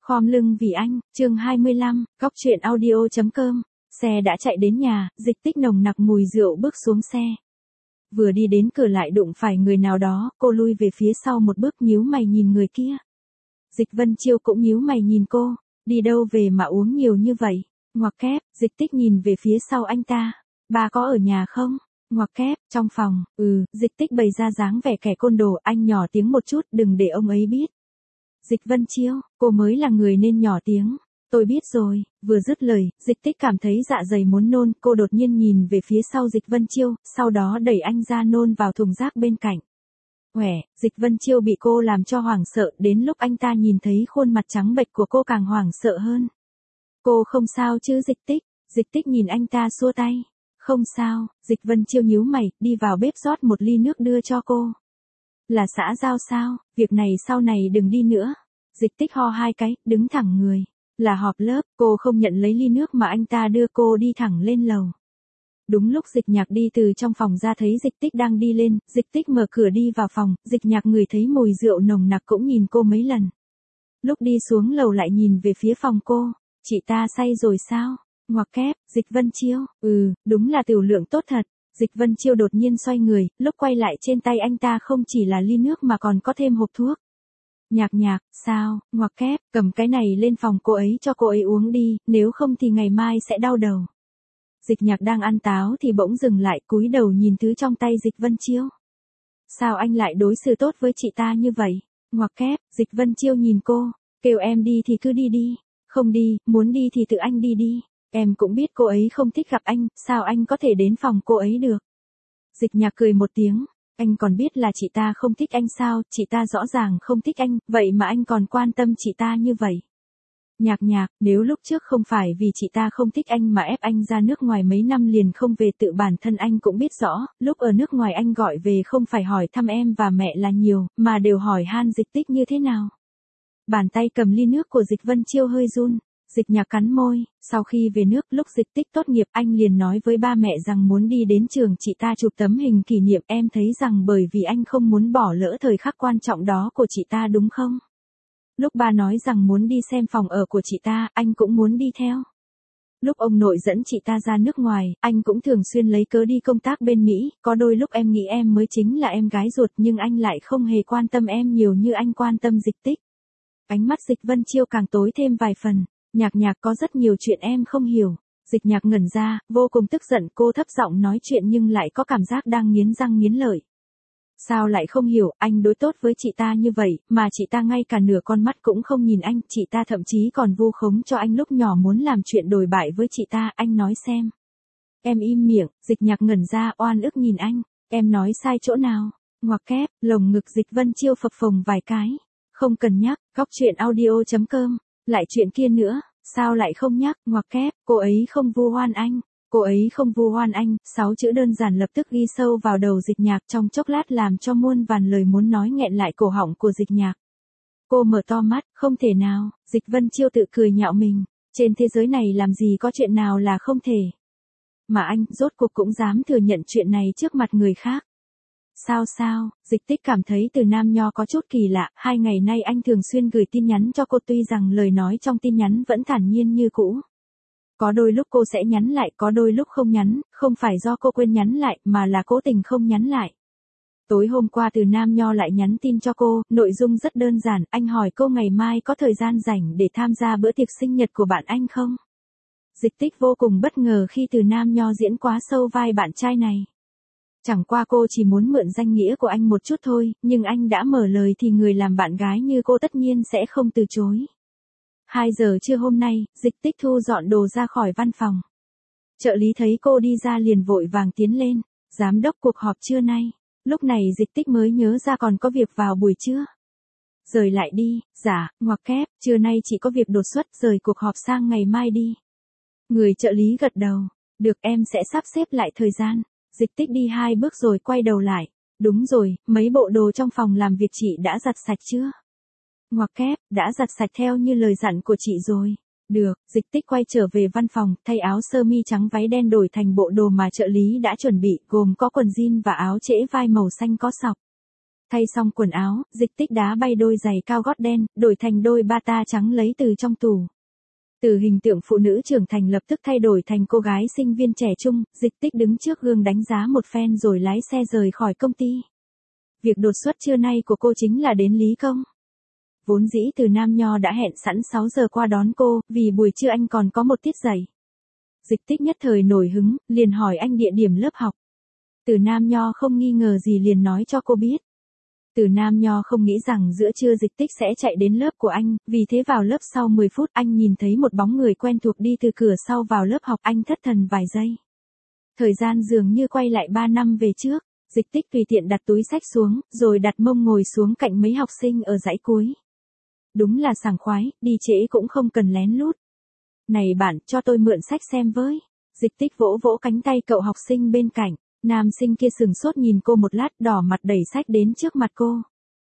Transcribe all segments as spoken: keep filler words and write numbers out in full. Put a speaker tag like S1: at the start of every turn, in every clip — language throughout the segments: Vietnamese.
S1: Khom lưng vì anh, chương hai mươi lăm, cóc truyện audio.com. Xe đã chạy đến nhà, Dịch Tích nồng nặc mùi rượu bước xuống xe. Vừa đi đến cửa lại đụng phải người nào đó, cô lui về phía sau một bước nhíu mày nhìn người kia. Dịch Vân Chiêu cũng nhíu mày nhìn cô, đi đâu về mà uống nhiều như vậy, ngoặc kép, Dịch Tích nhìn về phía sau anh ta, bà có ở nhà không? Ngoặc kép, trong phòng, ừ, Dịch Tích bày ra dáng vẻ kẻ côn đồ, anh nhỏ tiếng một chút, đừng để ông ấy biết. Dịch Vân Chiêu, cô mới là người nên nhỏ tiếng. Tôi biết rồi, vừa dứt lời, Dịch Tích cảm thấy dạ dày muốn nôn, cô đột nhiên nhìn về phía sau Dịch Vân Chiêu, sau đó đẩy anh ra nôn vào thùng rác bên cạnh. Quẻ, Dịch Vân Chiêu bị cô làm cho hoảng sợ, đến lúc anh ta nhìn thấy khuôn mặt trắng bệch của cô càng hoảng sợ hơn. Cô không sao chứ Dịch Tích? Dịch Tích nhìn anh ta xua tay. Không sao, Dịch Vân Chiêu nhíu mày, đi vào bếp rót một ly nước đưa cho cô. Là xã giao sao, việc này sau này đừng đi nữa. Dịch Tích ho hai cái, đứng thẳng người. Là họp lớp, cô không nhận lấy ly nước mà anh ta đưa cô đi thẳng lên lầu. Đúng lúc Dịch Nhạc đi từ trong phòng ra thấy Dịch Tích đang đi lên, Dịch Tích mở cửa đi vào phòng, Dịch Nhạc ngửi thấy mùi rượu nồng nặc cũng nhìn cô mấy lần. Lúc đi xuống lầu lại nhìn về phía phòng cô, chị ta say rồi sao? Ngoặc kép, Dịch Vân Chiêu, ừ, đúng là tiểu lượng tốt thật. Dịch Vân Chiêu đột nhiên xoay người, lúc quay lại trên tay anh ta không chỉ là ly nước mà còn có thêm hộp thuốc. Nhạc Nhạc, sao, ngoặc kép, cầm cái này lên phòng cô ấy cho cô ấy uống đi, nếu không thì ngày mai sẽ đau đầu. Dịch Nhạc đang ăn táo thì bỗng dừng lại, cúi đầu nhìn thứ trong tay Dịch Vân Chiêu. Sao anh lại đối xử tốt với chị ta như vậy? Ngoặc kép, Dịch Vân Chiêu nhìn cô, kêu em đi thì cứ đi đi, không đi, muốn đi thì tự anh đi đi. Em cũng biết cô ấy không thích gặp anh, sao anh có thể đến phòng cô ấy được? Dịch Nhạc cười một tiếng, anh còn biết là chị ta không thích anh sao, chị ta rõ ràng không thích anh, vậy mà anh còn quan tâm chị ta như vậy. Nhạc Nhạc, nếu lúc trước không phải vì chị ta không thích anh mà ép anh ra nước ngoài mấy năm liền không về tự bản thân anh cũng biết rõ, lúc ở nước ngoài anh gọi về không phải hỏi thăm em và mẹ là nhiều, mà đều hỏi han Dịch Tích như thế nào. Bàn tay cầm ly nước của Dịch Vân Chiêu hơi run. Dịch Nhạc cắn môi, sau khi về nước lúc Dịch Tích tốt nghiệp anh liền nói với ba mẹ rằng muốn đi đến trường chị ta chụp tấm hình kỷ niệm, em thấy rằng bởi vì anh không muốn bỏ lỡ thời khắc quan trọng đó của chị ta đúng không? Lúc ba nói rằng muốn đi xem phòng ở của chị ta, anh cũng muốn đi theo. Lúc ông nội dẫn chị ta ra nước ngoài, anh cũng thường xuyên lấy cớ đi công tác bên Mỹ, có đôi lúc em nghĩ em mới chính là em gái ruột nhưng anh lại không hề quan tâm em nhiều như anh quan tâm Dịch Tích. Ánh mắt Dịch Vân Chiêu càng tối thêm vài phần. Nhạc Nhạc có rất nhiều chuyện em không hiểu. Dịch Nhạc ngẩn ra, vô cùng tức giận, cô thấp giọng nói chuyện nhưng lại có cảm giác đang nghiến răng nghiến lợi. Sao lại không hiểu, anh đối tốt với chị ta như vậy, mà chị ta ngay cả nửa con mắt cũng không nhìn anh, chị ta thậm chí còn vu khống cho anh lúc nhỏ muốn làm chuyện đồi bại với chị ta, anh nói xem. Em im miệng, Dịch Nhạc ngẩn ra oan ức nhìn anh, em nói sai chỗ nào? Ngoặc kép, lồng ngực Dịch Vân Chiêu phập phồng vài cái. Không cần nhắc, cóc truyện audio.com. Lại chuyện kia nữa, sao lại không nhắc, ngoặc kép, cô ấy không vu oan anh, cô ấy không vu oan anh, sáu chữ đơn giản lập tức ghi sâu vào đầu Dịch Nhạc trong chốc lát làm cho muôn vàn lời muốn nói nghẹn lại cổ họng của Dịch Nhạc. Cô mở to mắt, không thể nào, Dịch Vân Chiêu tự cười nhạo mình, trên thế giới này làm gì có chuyện nào là không thể. Mà anh, rốt cuộc cũng dám thừa nhận chuyện này trước mặt người khác. Sao sao, Dịch Tích cảm thấy từ Nam Nho có chút kỳ lạ, hai ngày nay anh thường xuyên gửi tin nhắn cho cô tuy rằng lời nói trong tin nhắn vẫn thản nhiên như cũ. Có đôi lúc cô sẽ nhắn lại, có đôi lúc không nhắn, không phải do cô quên nhắn lại, mà là cố tình không nhắn lại. Tối hôm qua từ Nam Nho lại nhắn tin cho cô, nội dung rất đơn giản, anh hỏi cô ngày mai có thời gian rảnh để tham gia bữa tiệc sinh nhật của bạn anh không? Dịch Tích vô cùng bất ngờ khi từ Nam Nho diễn quá sâu vai bạn trai này. Chẳng qua cô chỉ muốn mượn danh nghĩa của anh một chút thôi, nhưng anh đã mở lời thì người làm bạn gái như cô tất nhiên sẽ không từ chối. hai giờ trưa hôm nay, Dịch Tích thu dọn đồ ra khỏi văn phòng. Trợ lý thấy cô đi ra liền vội vàng tiến lên, giám đốc cuộc họp trưa nay. Lúc này Dịch Tích mới nhớ ra còn có việc vào buổi trưa. Rời lại đi, dạ, ngoặc kép, trưa nay chỉ có việc đột xuất, rời cuộc họp sang ngày mai đi. Người trợ lý gật đầu, được em sẽ sắp xếp lại thời gian. Dịch Tích đi hai bước rồi quay đầu lại. Đúng rồi, mấy bộ đồ trong phòng làm việc chị đã giặt sạch chưa? Ngoặc kép, đã giặt sạch theo như lời dặn của chị rồi. Được, Dịch Tích quay trở về văn phòng, thay áo sơ mi trắng váy đen đổi thành bộ đồ mà trợ lý đã chuẩn bị, gồm có quần jean và áo trễ vai màu xanh có sọc. Thay xong quần áo, Dịch Tích đá bay đôi giày cao gót đen, đổi thành đôi bata trắng lấy từ trong tủ. Từ hình tượng phụ nữ trưởng thành lập tức thay đổi thành cô gái sinh viên trẻ trung, Dịch Tích đứng trước gương đánh giá một phen rồi lái xe rời khỏi công ty. Việc đột xuất trưa nay của cô chính là đến Lý Công. Vốn dĩ Từ Nam Nho đã hẹn sẵn sáu giờ qua đón cô, vì buổi trưa anh còn có một tiết dạy. Dịch Tích nhất thời nổi hứng, liền hỏi anh địa điểm lớp học. Từ Nam Nho không nghi ngờ gì liền nói cho cô biết. Từ Nam Nho không nghĩ rằng giữa trưa Dịch Tích sẽ chạy đến lớp của anh, vì thế vào lớp sau mười phút anh nhìn thấy một bóng người quen thuộc đi từ cửa sau vào lớp học, anh thất thần vài giây. Thời gian dường như quay lại ba năm về trước, Dịch Tích tùy tiện đặt túi sách xuống, rồi đặt mông ngồi xuống cạnh mấy học sinh ở dãy cuối. Đúng là sảng khoái, đi trễ cũng không cần lén lút. Này bạn, cho tôi mượn sách xem với. Dịch Tích vỗ vỗ cánh tay cậu học sinh bên cạnh. Nam sinh kia sừng sốt nhìn cô một lát, đỏ mặt đẩy sách đến trước mặt cô.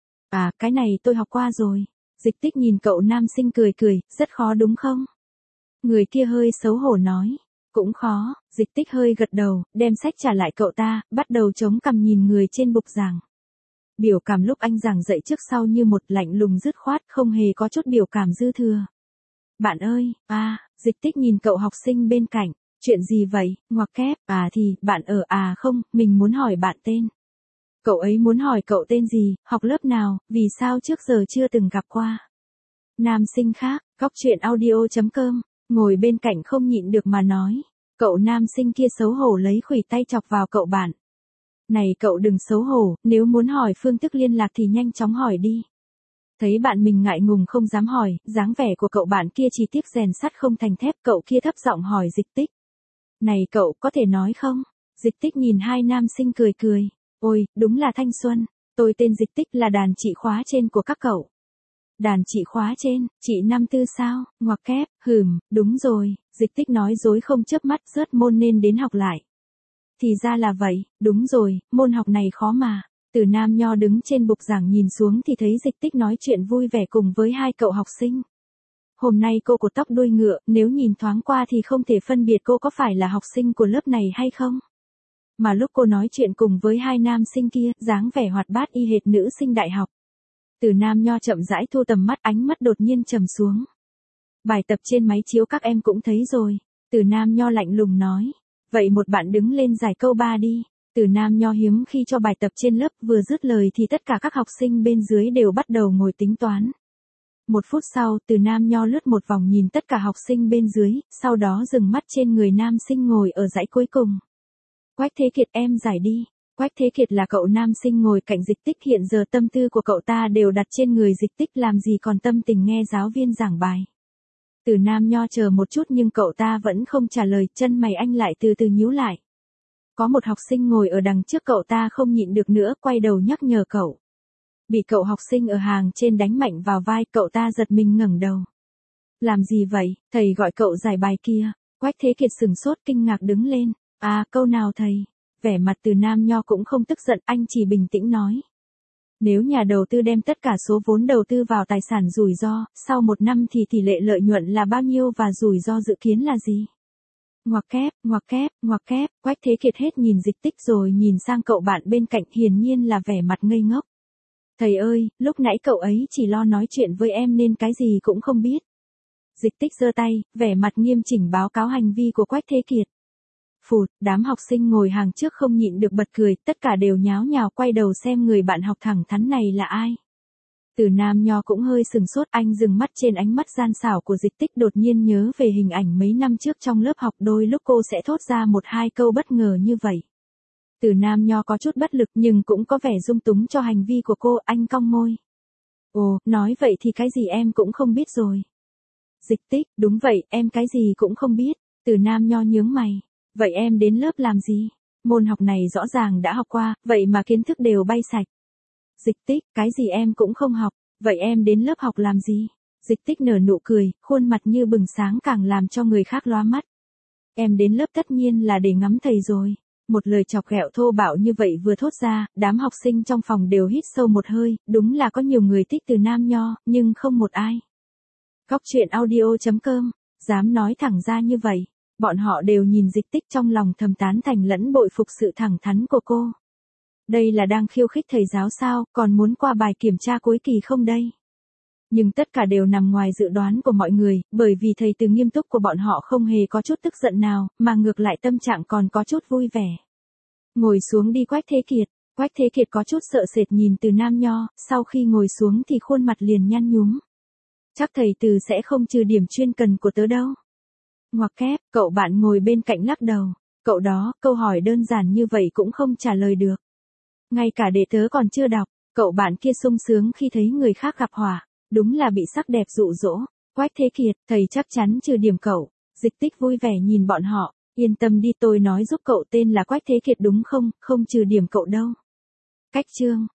S1: À, cái này tôi học qua rồi. Dịch Tích nhìn cậu nam sinh cười cười, rất khó đúng không? Người kia hơi xấu hổ nói. Cũng khó. Dịch Tích hơi gật đầu, đem sách trả lại cậu ta, bắt đầu chống cằm nhìn người trên bục giảng. Biểu cảm lúc anh giảng dạy trước sau như một, lạnh lùng dứt khoát, không hề có chút biểu cảm dư thừa. Bạn ơi, à, Dịch Tích nhìn cậu học sinh bên cạnh. Chuyện gì vậy, ngoặc kép, à thì, bạn ở à không, mình muốn hỏi bạn tên. Cậu ấy muốn hỏi cậu tên gì, học lớp nào, vì sao trước giờ chưa từng gặp qua. Nam sinh khác, góc chuyện audio chấm com, ngồi bên cạnh không nhịn được mà nói. Cậu nam sinh kia xấu hổ lấy khuỷu tay chọc vào cậu bạn. Này cậu đừng xấu hổ, nếu muốn hỏi phương thức liên lạc thì nhanh chóng hỏi đi. Thấy bạn mình ngại ngùng không dám hỏi, dáng vẻ của cậu bạn kia chỉ tiếc rèn sắt không thành thép, cậu kia thấp giọng hỏi Dịch Tích. Này cậu có thể nói không? Dịch Tích nhìn hai nam sinh cười cười. Ôi, đúng là thanh xuân. Tôi tên Dịch Tích là đàn chị khóa trên của các cậu. Đàn chị khóa trên, chị năm tư sao, ngoặc kép, hừm, đúng rồi. Dịch Tích nói dối không chớp mắt, rớt môn nên đến học lại. Thì ra là vậy, đúng rồi, môn học này khó mà. Từ Nam Nho đứng trên bục giảng nhìn xuống thì thấy Dịch Tích nói chuyện vui vẻ cùng với hai cậu học sinh. Hôm nay cô cột tóc đuôi ngựa, nếu nhìn thoáng qua thì không thể phân biệt cô có phải là học sinh của lớp này hay không. Mà lúc cô nói chuyện cùng với hai nam sinh kia, dáng vẻ hoạt bát y hệt nữ sinh đại học. Từ Nam Nho chậm rãi thu tầm mắt, ánh mắt đột nhiên trầm xuống. Bài tập trên máy chiếu các em cũng thấy rồi. Từ Nam Nho lạnh lùng nói. Vậy một bạn đứng lên giải câu ba đi. Từ Nam Nho hiếm khi cho bài tập trên lớp, vừa dứt lời thì tất cả các học sinh bên dưới đều bắt đầu ngồi tính toán. Một phút sau, Từ Nam Nho lướt một vòng nhìn tất cả học sinh bên dưới, sau đó dừng mắt trên người nam sinh ngồi ở dãy cuối cùng. Quách Thế Kiệt, em giải đi. Quách Thế Kiệt là cậu nam sinh ngồi cạnh Dịch Tích, hiện giờ tâm tư của cậu ta đều đặt trên người Dịch Tích, làm gì còn tâm tình nghe giáo viên giảng bài. Từ Nam Nho chờ một chút nhưng cậu ta vẫn không trả lời, chân mày anh lại từ từ nhíu lại. Có một học sinh ngồi ở đằng trước cậu ta không nhịn được nữa, quay đầu nhắc nhở cậu. Bị cậu học sinh ở hàng trên đánh mạnh vào vai, cậu ta giật mình ngẩng đầu. Làm gì vậy, thầy gọi cậu giải bài kia. Quách Thế Kiệt sừng sốt kinh ngạc đứng lên. À, câu nào thầy? Vẻ mặt Từ Nam Nho cũng không tức giận, anh chỉ bình tĩnh nói. Nếu nhà đầu tư đem tất cả số vốn đầu tư vào tài sản rủi ro, sau một năm thì tỷ lệ lợi nhuận là bao nhiêu và rủi ro dự kiến là gì? Ngoặc kép, ngoặc kép, ngoặc kép, Quách Thế Kiệt hết nhìn Dịch Tích rồi nhìn sang cậu bạn bên cạnh, hiển nhiên là vẻ mặt ngây ngốc. Thầy ơi, lúc nãy cậu ấy chỉ lo nói chuyện với em nên cái gì cũng không biết. Dịch Tích giơ tay, vẻ mặt nghiêm chỉnh báo cáo hành vi của Quách Thế Kiệt. Phụt, đám học sinh ngồi hàng trước không nhịn được bật cười, tất cả đều nháo nhào quay đầu xem người bạn học thẳng thắn này là ai. Từ Nam Nho cũng hơi sừng sốt, anh dừng mắt trên ánh mắt gian xảo của Dịch Tích, đột nhiên nhớ về hình ảnh mấy năm trước trong lớp học, đôi lúc cô sẽ thốt ra một hai câu bất ngờ như vậy. Từ Nam Nho có chút bất lực nhưng cũng có vẻ dung túng cho hành vi của cô, anh cong môi. Ồ, nói vậy thì cái gì em cũng không biết rồi. Dịch Tích, đúng vậy, em cái gì cũng không biết. Từ Nam Nho nhướng mày. Vậy em đến lớp làm gì? Môn học này rõ ràng đã học qua, vậy mà kiến thức đều bay sạch. Dịch Tích, cái gì em cũng không học, vậy em đến lớp học làm gì? Dịch Tích nở nụ cười, khuôn mặt như bừng sáng càng làm cho người khác lóa mắt. Em đến lớp tất nhiên là để ngắm thầy rồi. Một lời chọc ghẹo thô bạo như vậy vừa thốt ra, đám học sinh trong phòng đều hít sâu một hơi, đúng là có nhiều người thích Từ Nam Nho, nhưng không một ai. Góc chuyện audio chấm com, dám nói thẳng ra như vậy. Bọn họ đều nhìn Dịch Tích trong lòng thầm tán thành lẫn bội phục sự thẳng thắn của cô. Đây là đang khiêu khích thầy giáo sao, còn muốn qua bài kiểm tra cuối kỳ không đây? Nhưng tất cả đều nằm ngoài dự đoán của mọi người, bởi vì thầy từ nghiêm túc của bọn họ không hề có chút tức giận nào, mà ngược lại tâm trạng còn có chút vui vẻ. Ngồi xuống đi Quách Thế Kiệt. Quách Thế Kiệt có chút sợ sệt nhìn Từ Nam Nho, sau khi ngồi xuống thì khuôn mặt liền nhăn nhúm. Chắc thầy Từ sẽ không trừ điểm chuyên cần của tớ đâu. Ngoặc kép, cậu bạn ngồi bên cạnh lắc đầu. Cậu đó, câu hỏi đơn giản như vậy cũng không trả lời được. Ngay cả để tớ còn chưa đọc, cậu bạn kia sung sướng khi thấy người khác gặp họa. Đúng là bị sắc đẹp dụ dỗ. Quách Thế Kiệt, thầy chắc chắn trừ điểm cậu. Dịch Tích vui vẻ nhìn bọn họ. Yên tâm đi, tôi nói giúp cậu tên là Quách Thế Kiệt đúng không, không trừ điểm cậu đâu. Cách chương.